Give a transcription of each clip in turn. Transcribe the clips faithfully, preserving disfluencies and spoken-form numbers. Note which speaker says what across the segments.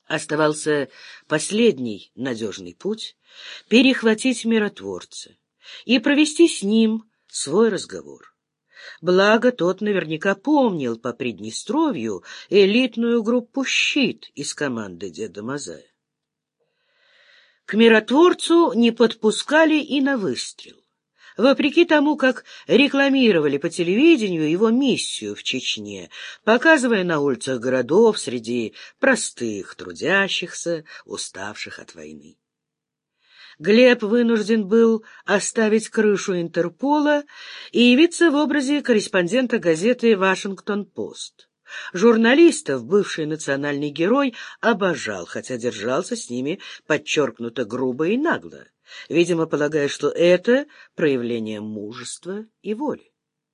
Speaker 1: Оставался последний надежный путь — перехватить миротворца и провести с ним свой разговор. Благо, тот наверняка помнил по Приднестровью элитную группу «Щит» из команды деда Мазая. К миротворцу не подпускали и на выстрел. Вопреки тому, как рекламировали по телевидению его миссию в Чечне, показывая на улицах городов среди простых трудящихся, уставших от войны. Глеб вынужден был оставить крышу Интерпола и явиться в образе корреспондента газеты «Вашингтон-Пост». Журналистов бывший национальный герой обожал, хотя держался с ними подчеркнуто грубо и нагло, видимо, полагая, что это проявление мужества и воли.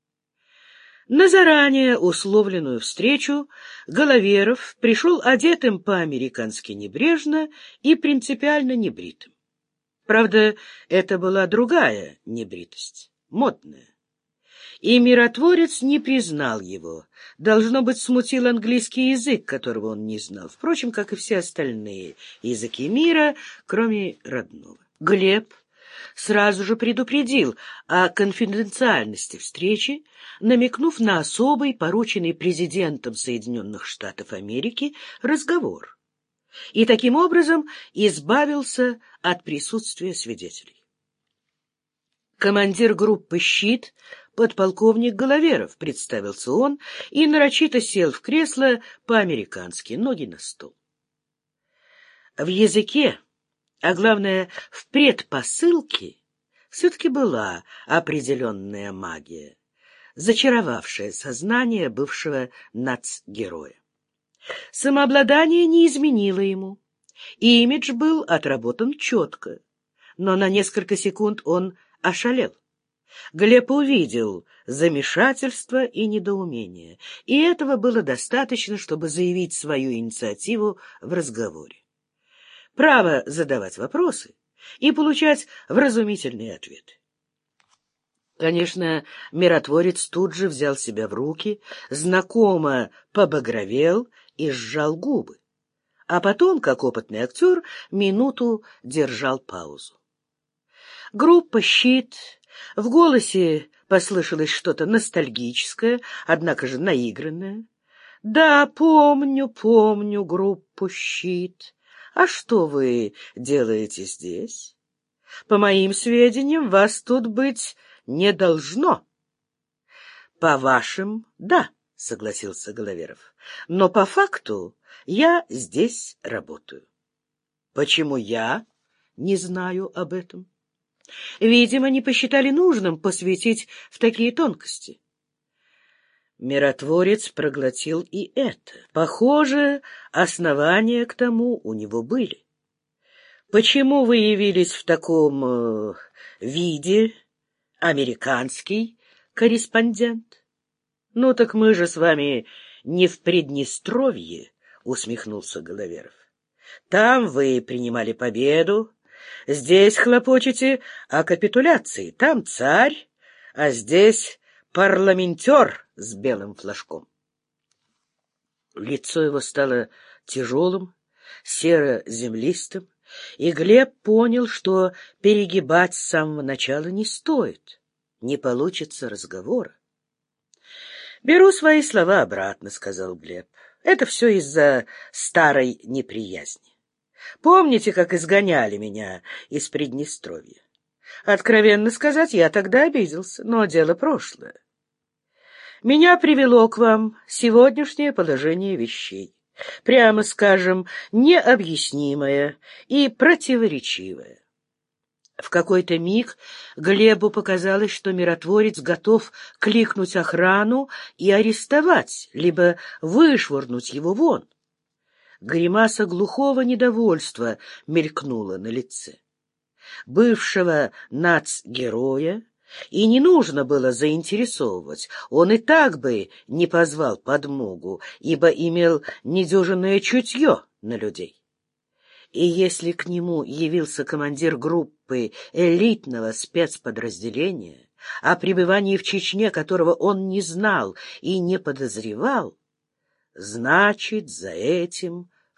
Speaker 1: На заранее условленную встречу Головеров пришел одетым по-американски небрежно и принципиально небритым. Правда, это была другая небритость, модная. И миротворец не признал его. Должно быть, смутил английский язык, которого он не знал, впрочем, как и все остальные языки мира, кроме родного. Глеб сразу же предупредил о конфиденциальности встречи, намекнув на особый, порученный президентом Соединенных Штатов Америки, разговор, и таким образом избавился от присутствия свидетелей. Командир группы «Щит», подполковник Головеров, представился он и нарочито сел в кресло по-американски, ноги на стол. В языке, а главное в предпосылке, все-таки была определенная магия, зачаровавшая сознание бывшего нацгероя. Самообладание не изменило ему, и имидж был отработан четко, но на несколько секунд он ошалел. Глеб увидел замешательство и недоумение, и этого было достаточно, чтобы заявить свою инициативу в разговоре. Право задавать вопросы и получать вразумительные ответы. Конечно, миротворец тут же взял себя в руки, знакомо побагровел и сжал губы, а потом, как опытный актер, минуту держал паузу. Группа «Щит», в голосе послышалось что-то ностальгическое, однако же наигранное. «Да, помню, помню группу «Щит». А что вы делаете здесь? По моим сведениям, вас тут быть не должно». «По вашим, да», — согласился Головеров, «но по факту я здесь работаю». «Почему я не знаю об этом?» Видимо, не посчитали нужным посвятить в такие тонкости. Миротворец проглотил и это. Похоже, основания к тому у него были. Почему вы явились в таком э, виде, американский корреспондент? Ну так мы же с вами не в Приднестровье, усмехнулся Головеров. Там вы принимали победу. Здесь хлопочете о капитуляции. Там царь, а здесь парламентер с белым флажком. Лицо его стало тяжелым, серо-землистым, и Глеб понял, что перегибать с самого начала не стоит. Не получится разговора. «Беру свои слова обратно», — сказал Глеб. «Это все из-за старой неприязни. Помните, как изгоняли меня из Приднестровья? Откровенно сказать, я тогда обиделся, но дело прошлое. Меня привело к вам сегодняшнее положение вещей, прямо скажем, необъяснимое и противоречивое». В какой-то миг Глебу показалось, что миротворец готов кликнуть охрану и арестовать, либо вышвырнуть его вон. Гримаса глухого недовольства мелькнула на лице. Бывшего нацгероя и не нужно было заинтересовывать, он и так бы не позвал подмогу, ибо имел недюжинное чутье на людей. И если к нему явился командир группы элитного спецподразделения, о пребывании в Чечне которого он не знал и не подозревал, значит, за этим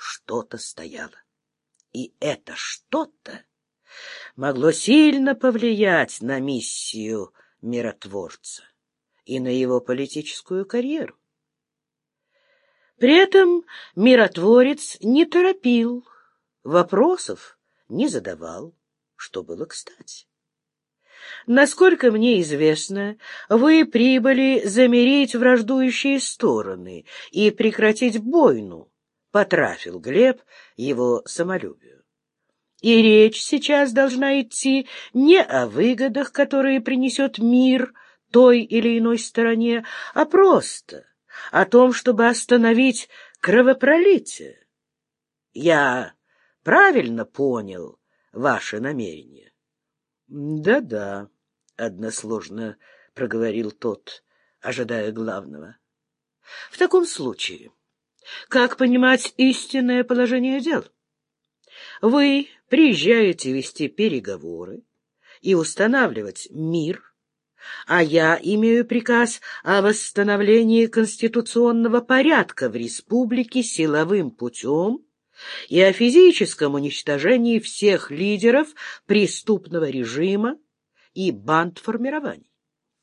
Speaker 1: что-то стояло. И это что-то могло сильно повлиять на миссию миротворца и на его политическую карьеру. При этом миротворец не торопил, вопросов не задавал, что было кстати. Насколько мне известно, вы прибыли замирить враждующие стороны и прекратить бойну, потрафил Глеб его самолюбию. И речь сейчас должна идти не о выгодах, которые принесет мир той или иной стороне, а просто о том, чтобы остановить кровопролитие. Я правильно понял ваши намерения? Да-да, односложно проговорил тот, ожидая главного. В таком случае, как понимать истинное положение дел? Вы приезжаете вести переговоры и устанавливать мир, а я имею приказ о восстановлении конституционного порядка в республике силовым путем и о физическом уничтожении всех лидеров преступного режима и бандформирований.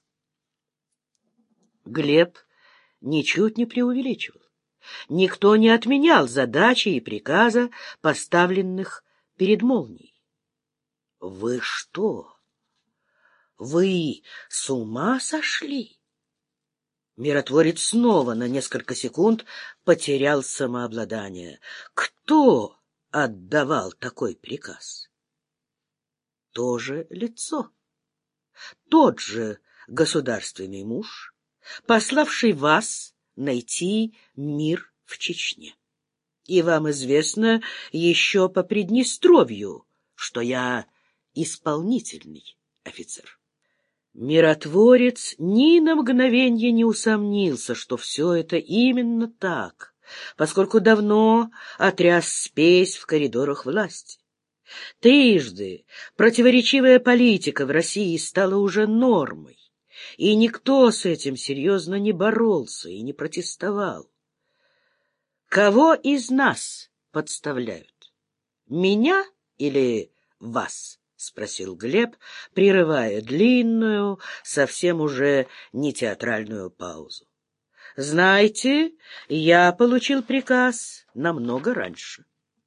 Speaker 1: Глеб ничуть не преувеличивал. Никто не отменял задачи и приказа, поставленных перед молнией. Вы что? Вы с ума сошли? Миротворец снова на несколько секунд потерял самообладание. Кто отдавал такой приказ? То же лицо. Тот же государственный муж, пославший вас найти мир в Чечне. И вам известно еще по Приднестровью, что я исполнительный офицер. Миротворец ни на мгновенье не усомнился, что все это именно так, поскольку давно отряс спесь в коридорах власти. Трижды противоречивая политика в России стала уже нормой, и никто с этим серьезно не боролся и не протестовал. Кого из нас подставляют? Меня или вас? — спросил Глеб, прерывая длинную, совсем уже не театральную паузу. — Знаете, я получил приказ намного раньше.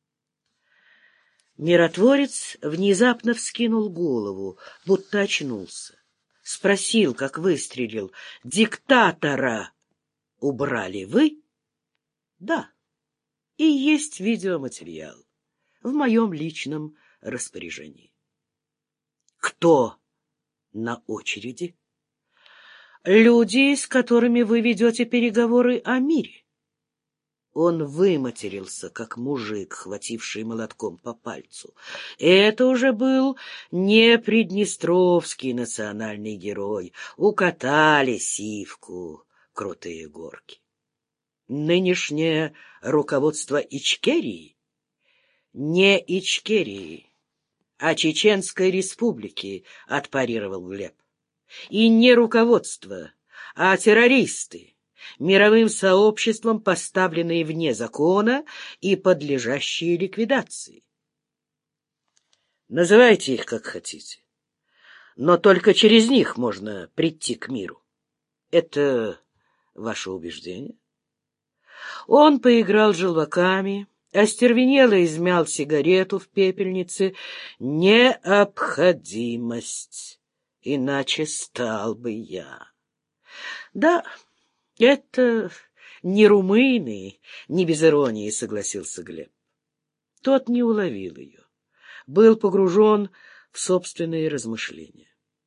Speaker 1: Миротворец внезапно вскинул голову, будто очнулся. Спросил, как выстрелил: — Диктатора убрали вы? — Да. И есть видеоматериал в моем личном распоряжении. Кто на очереди? Люди, с которыми вы ведете переговоры о мире. Он выматерился, как мужик, хвативший молотком по пальцу. Это уже был не приднестровский национальный герой. Укатали сивку крутые горки. Нынешнее руководство Ичкерии? Не Ичкерии, а Чеченской республики, — отпарировал Глеб. И не руководство, а террористы, мировым сообществом поставленные вне закона и подлежащие ликвидации. Называйте их как хотите, но только через них можно прийти к миру. Это ваше убеждение? Он поиграл желваками, остервенело измял сигарету в пепельнице. Необходимость, иначе стал бы я. Да, это не румыны, не без иронии, согласился Глеб. Тот не уловил ее, был погружен в собственные размышления.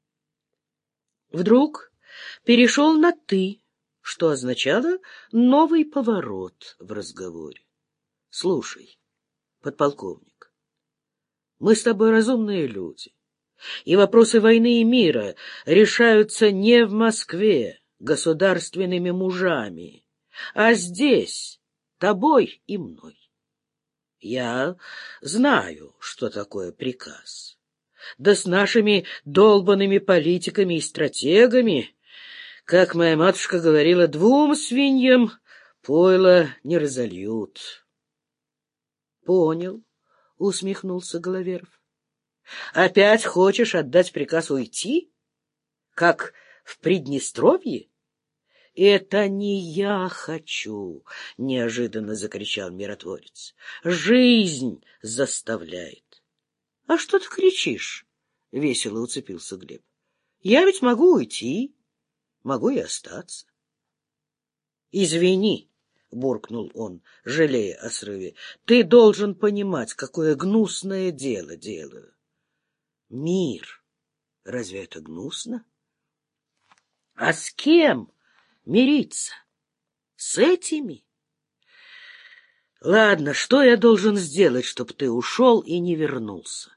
Speaker 1: Вдруг перешел на «ты», что означало новый поворот в разговоре. Слушай, подполковник, мы с тобой разумные люди, и вопросы войны и мира решаются не в Москве государственными мужами, а здесь, тобой и мной. Я знаю, что такое приказ. Да с нашими долбанными политиками и стратегами, как моя матушка говорила, двум свиньям пойло не разольют. — Понял, — усмехнулся Головеров. — Опять хочешь отдать приказ уйти? Как в Приднестровье? — Это не я хочу, — неожиданно закричал миротворец. — Жизнь заставляет. — А что ты кричишь? — весело уцепился Глеб. — Я ведь могу уйти, могу и остаться. — Извини, — буркнул он, жалея о срыве, — ты должен понимать, какое гнусное дело делаю. — Мир. Разве это гнусно? — А с кем мириться? С этими? Ладно, что я должен сделать, чтобы ты ушел и не вернулся?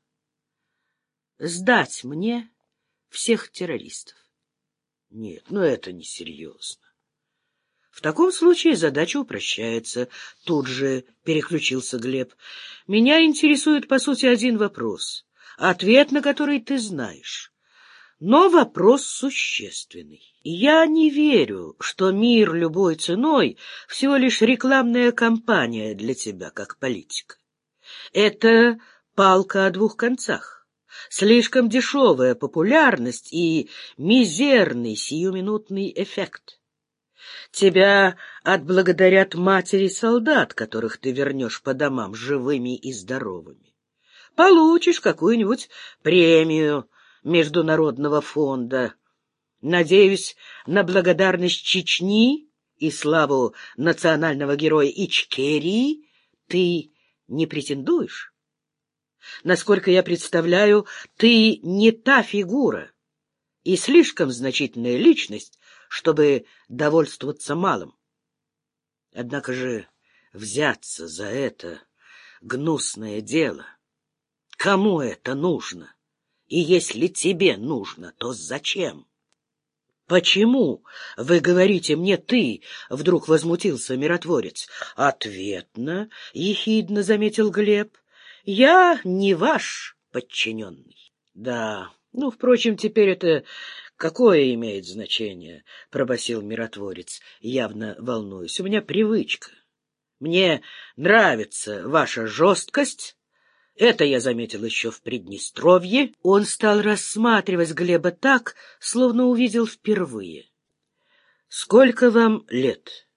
Speaker 1: Сдать мне всех террористов. Нет, ну это несерьезно. В таком случае задача упрощается. Тут же переключился Глеб. Меня интересует, по сути, один вопрос, ответ на который ты знаешь. Но вопрос существенный. Я не верю, что мир любой ценой всего лишь рекламная кампания для тебя, как политика. Это палка о двух концах. Слишком дешевая популярность и мизерный сиюминутный эффект. Тебя отблагодарят матери солдат, которых ты вернешь по домам живыми и здоровыми. Получишь какую-нибудь премию Международного фонда. Надеюсь, на благодарность Чечни и славу национального героя Ичкерии ты не претендуешь. Насколько я представляю, ты не та фигура и слишком значительная личность, чтобы довольствоваться малым. Однако же взяться за это гнусное дело, кому это нужно? И если тебе нужно, то зачем? — Почему вы говорите мне «ты»? — вдруг возмутился миротворец. — Ответно, — ехидно заметил Глеб, — я не ваш подчиненный. — Да, ну, впрочем, теперь это какое имеет значение? — пробасил миротворец, явно волнуясь. — У меня привычка. Мне нравится ваша жесткость. Это я заметил еще в Приднестровье. Он стал рассматривать Глеба так, словно увидел впервые. — Сколько вам лет?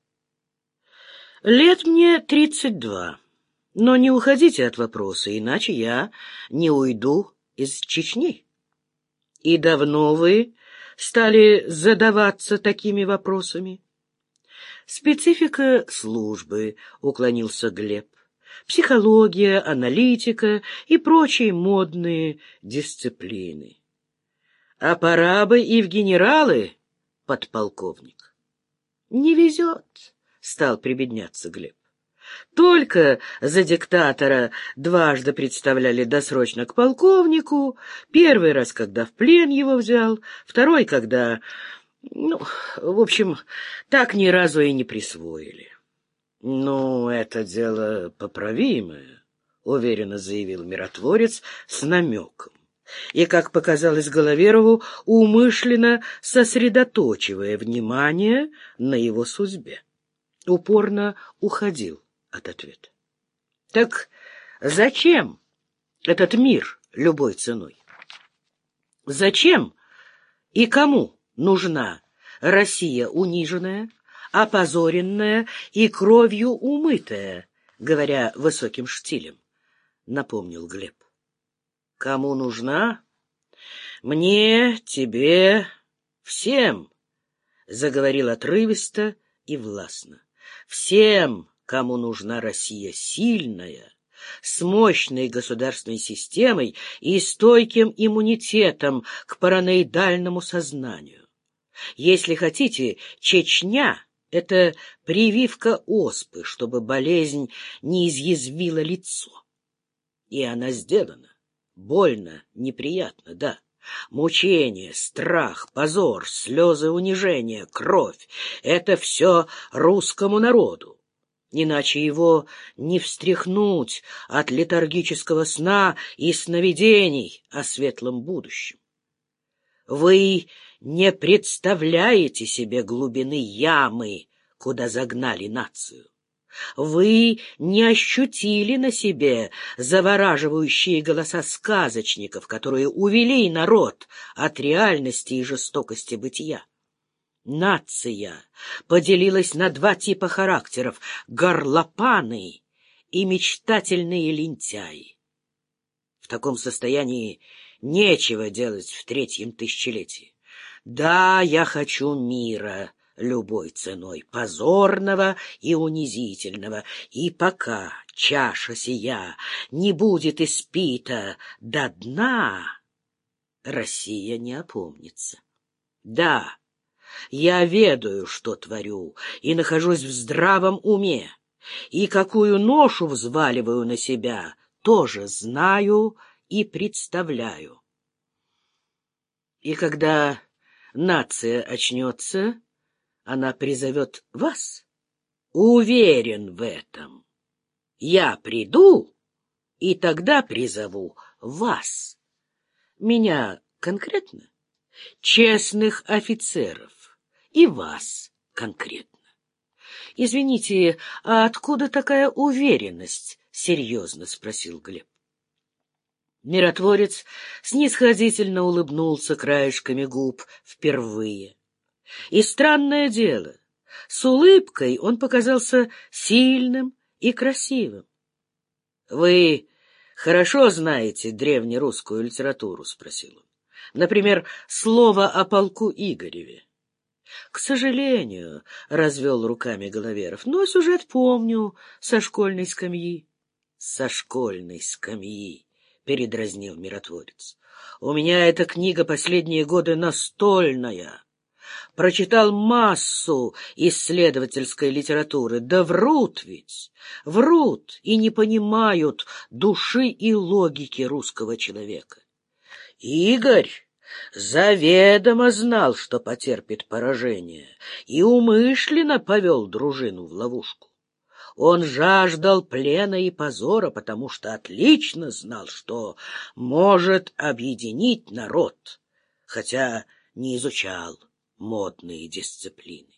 Speaker 1: — Лет мне тридцать два. Но не уходите от вопроса, иначе я не уйду из Чечни. — И давно вы стали задаваться такими вопросами? — Специфика службы, — уклонился Глеб. Психология, аналитика и прочие модные дисциплины. А пора бы и в генералы, подполковник. Не везет, стал прибедняться Глеб. Только за диктатора дважды представляли досрочно к полковнику, первый раз, когда в плен его взял, второй, когда, ну, в общем, так ни разу и не присвоили. — Ну, это дело поправимое, — уверенно заявил миротворец с намеком. И, как показалось Головерову, умышленно сосредоточивая внимание на его судьбе. Упорно уходил от ответа. — Так зачем этот мир любой ценой? Зачем и кому нужна Россия униженная, опозоренная и кровью умытая, говоря высоким штилем, — напомнил Глеб. — Кому нужна? Мне, тебе, всем, — заговорил отрывисто и властно. Всем, кому нужна Россия сильная, с мощной государственной системой и стойким иммунитетом к параноидальному сознанию. Если хотите, Чечня — это прививка оспы, чтобы болезнь не изъязвила лицо. И она сделана. Больно, неприятно, да. Мучение, страх, позор, слезы унижения, кровь — это все русскому народу. Иначе его не встряхнуть от летаргического сна и сновидений о светлом будущем. Вы не представляете себе глубины ямы, куда загнали нацию. Вы не ощутили на себе завораживающие голоса сказочников, которые увели народ от реальности и жестокости бытия. Нация поделилась на два типа характеров — горлопаны и мечтательные лентяи. В таком состоянии нечего делать в третьем тысячелетии. Да, я хочу мира любой ценой, позорного и унизительного, и пока чаша сия не будет испита до дна, Россия не опомнится. Да, я ведаю, что творю, и нахожусь в здравом уме, и какую ношу взваливаю на себя, тоже знаю и представляю. И когда нация очнется, она призовет вас. Уверен в этом. Я приду, и тогда призову вас. Меня конкретно, честных офицеров, и вас конкретно. Извините, а откуда такая уверенность? — серьезно спросил Глеб. Миротворец снисходительно улыбнулся краешками губ впервые. И странное дело, с улыбкой он показался сильным и красивым. — Вы хорошо знаете древнерусскую литературу? — спросил он. — Например, слово о полку Игореве. — К сожалению, — развел руками Головеров, — но сюжет помню со школьной скамьи. — Со школьной скамьи, — передразнил миротворец. — У меня эта книга последние годы настольная. Прочитал массу исследовательской литературы. Да врут ведь, врут и не понимают души и логики русского человека. Игорь заведомо знал, что потерпит поражение, и умышленно повел дружину в ловушку. Он жаждал плена и позора, потому что отлично знал, что может объединить народ, хотя не изучал модные дисциплины.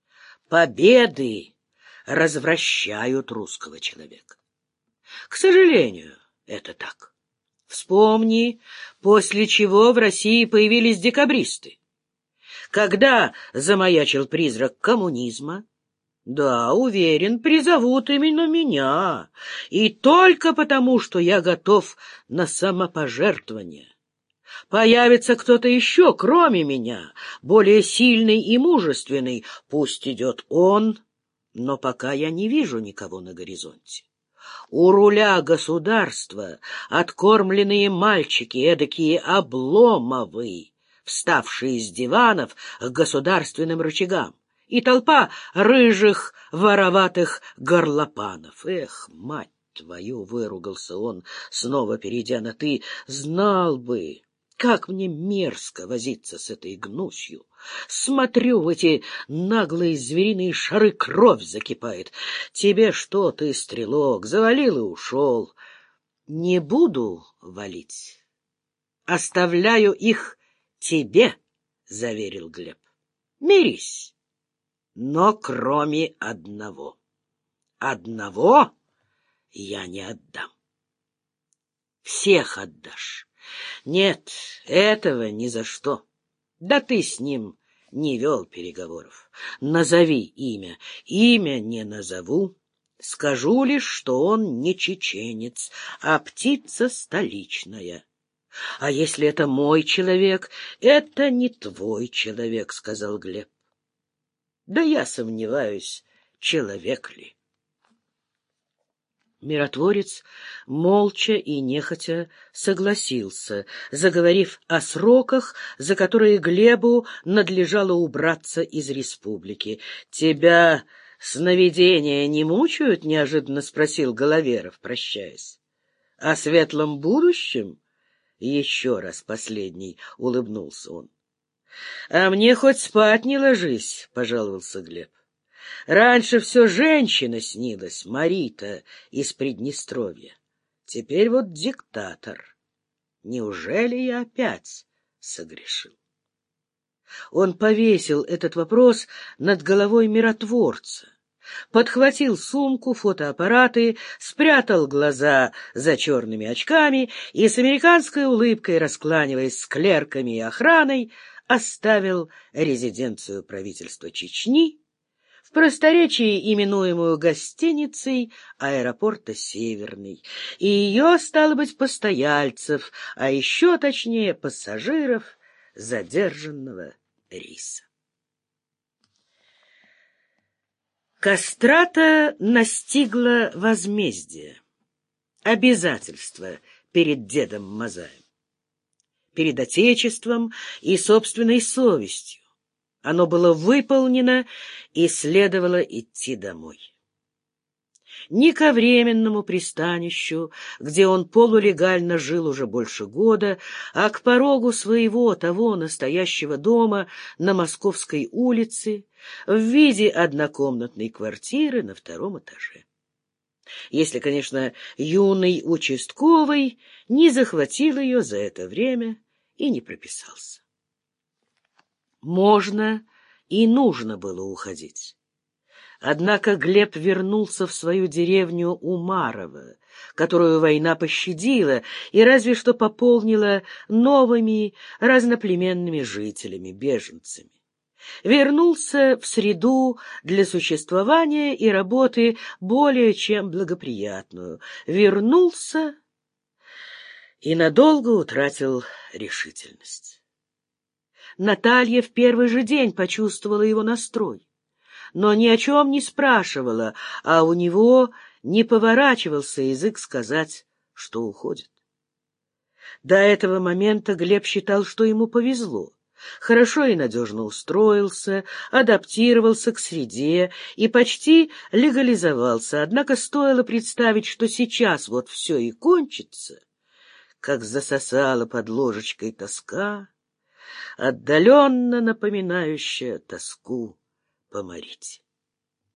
Speaker 1: Победы развращают русского человека. К сожалению, это так. Вспомни, после чего в России появились декабристы. Когда замаячил призрак коммунизма, да, уверен, призовут именно меня, и только потому, что я готов на самопожертвование. Появится кто-то еще, кроме меня, более сильный и мужественный, пусть идет он, но пока я не вижу никого на горизонте. У руля государства откормленные мальчики, эдакие Обломовы, вставшие с диванов к государственным рычагам, и толпа рыжих вороватых горлопанов. Эх, мать твою, — выругался он, снова перейдя на «ты», — знал бы, как мне мерзко возиться с этой гнусью. Смотрю в эти наглые звериные шары, кровь закипает. Тебе что, ты, стрелок, завалил и ушел. Не буду валить. Оставляю их тебе, — заверил Глеб. Мирись, но кроме одного. Одного я не отдам. Всех отдашь. Нет, этого ни за что. Да ты с ним не вел переговоров. Назови имя. Имя не назову. Скажу лишь, что он не чеченец, а птица столичная. А если это мой человек, это не твой человек, — сказал Глеб. Да я сомневаюсь, человек ли. Миротворец молча и нехотя согласился, заговорив о сроках, за которые Глебу надлежало убраться из республики. — Тебя сновидения не мучают? — неожиданно спросил Головеров, прощаясь. — О светлом будущем? — Еще раз последний, — улыбнулся он. — А мне хоть спать не ложись, — пожаловался Глеб. Раньше все женщина снилась, Марита из Приднестровья. Теперь вот диктатор. Неужели я опять согрешил? Он повесил этот вопрос над головой миротворца, подхватил сумку, фотоаппараты, спрятал глаза за черными очками и с американской улыбкой, раскланиваясь с клерками и охраной, оставил резиденцию правительства Чечни, в просторечии именуемую гостиницей аэропорта Северный, и ее, стало быть, постояльцев, а еще точнее пассажиров задержанного рейса. Кастрата настигло возмездие, обязательство перед дедом Мазаем, перед Отечеством и собственной совестью. Оно было выполнено, и следовало идти домой. Не ко временному пристанищу, где он полулегально жил уже больше года, а к порогу своего того настоящего дома на Московской улице в виде однокомнатной квартиры на втором этаже. Если, конечно, юный участковый не захватил ее за это время и не прописался. Можно и нужно было уходить. Однако Глеб вернулся в свою деревню Умарово, которую война пощадила и разве что пополнила новыми разноплеменными жителями, беженцами. Вернулся в среду для существования и работы более чем благоприятную. Вернулся и надолго утратил решительность. Наталья в первый же день почувствовала его настрой, но ни о чем не спрашивала, а у него не поворачивался язык сказать, что уходит. До этого момента Глеб считал, что ему повезло. Хорошо и надежно устроился, адаптировался к среде и почти легализовался, однако стоило представить, что сейчас вот все и кончится, как засосала под ложечкой тоска, отдаленно напоминающая тоску по Марите.